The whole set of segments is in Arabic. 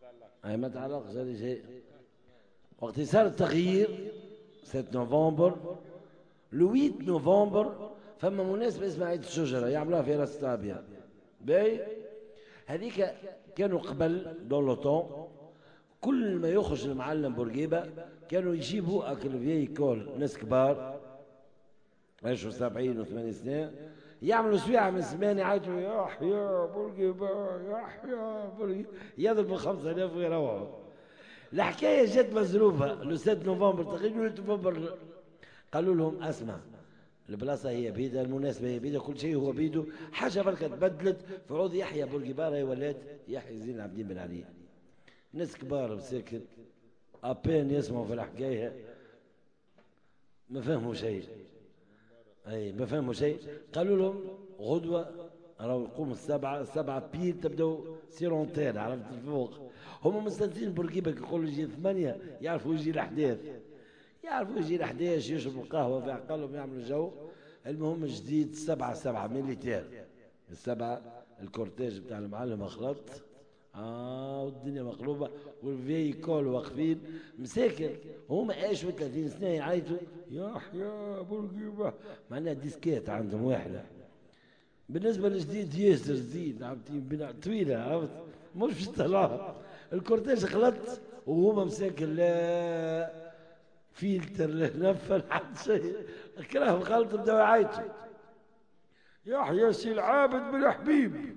أي ما تعلقش هذا شيء. وقت صار التغيير 7 نوفمبر، لو 8 نوفمبر فما مناسبة اسمها عيد الشجرة يعملوها في راس طابية. باهي هذيك كانوا قبل دون لو طون كل ما يخرج المعلم بورقيبة كانوا يجيبوا أكل فيي كول ناس كبار عاشوا 70 و80 سنة يعملوا سويعة من زمان يعيطوا يحيى بورقيبة يحيى بورقيبة يضربوا 5000 ويروحوا. الحكاية جت مزروفة لو 7 نوفمبر تقريبا نوفمبر قالوا لهم اسمع البلاصة هي بيدها المناسبة هي بيدها كل شيء هو بيده حاجة بركة تبدلت في عوض يحيى بورقيبة راهي ولات يحيى زين العابدين بن علي. ناس كبار مساكن أبين يسمعوا في الحكاية ما فهموا شيء. أي ما فهموا شيء. قالوا لهم غدوة راهو يقوم السبعة بيل تبداو سيرونتير عرفت الفوق. هم مستنسين بورقيبة يقولوا يجي 8 يعرفوا يجي الأحداث يعرفوا يجي الأحداث يشربوا قهوة في عقلهم يعملوا جو. المهم جديد 7 ميليتير السبعة الكورتيج بتاع المعلم خلط والدنيا مقلوبة والفي كول واقفين مساكن هما عاشوا 30 سنة يعيطوا يحيى بورقيبة معناها ديسكات عندهم واحدة. بالنسبة للجديد ياسر زين طويلة عرفت مش في الطلاق الكورتيج خلط وهما مساكن لا فيلتر لا نفل حتى شيء كراهم خلط بداو يعيطوا يحيى سي العابد بن حبيب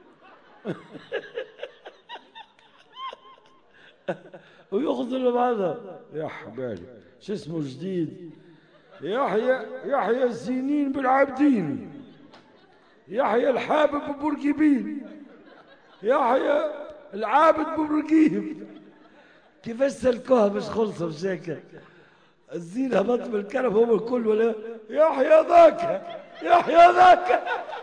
ويأخذ لهم هذا يا حبالي شو اسمه الجديد يحيى الزينين بالعابدين يحيى الحابب ببورقيبين يحيى العابد ببورقيب. كيفاش سلكوها باش خلصوا بشكل الزين هبط بالكرب هم الكل ولا يحيى ذاك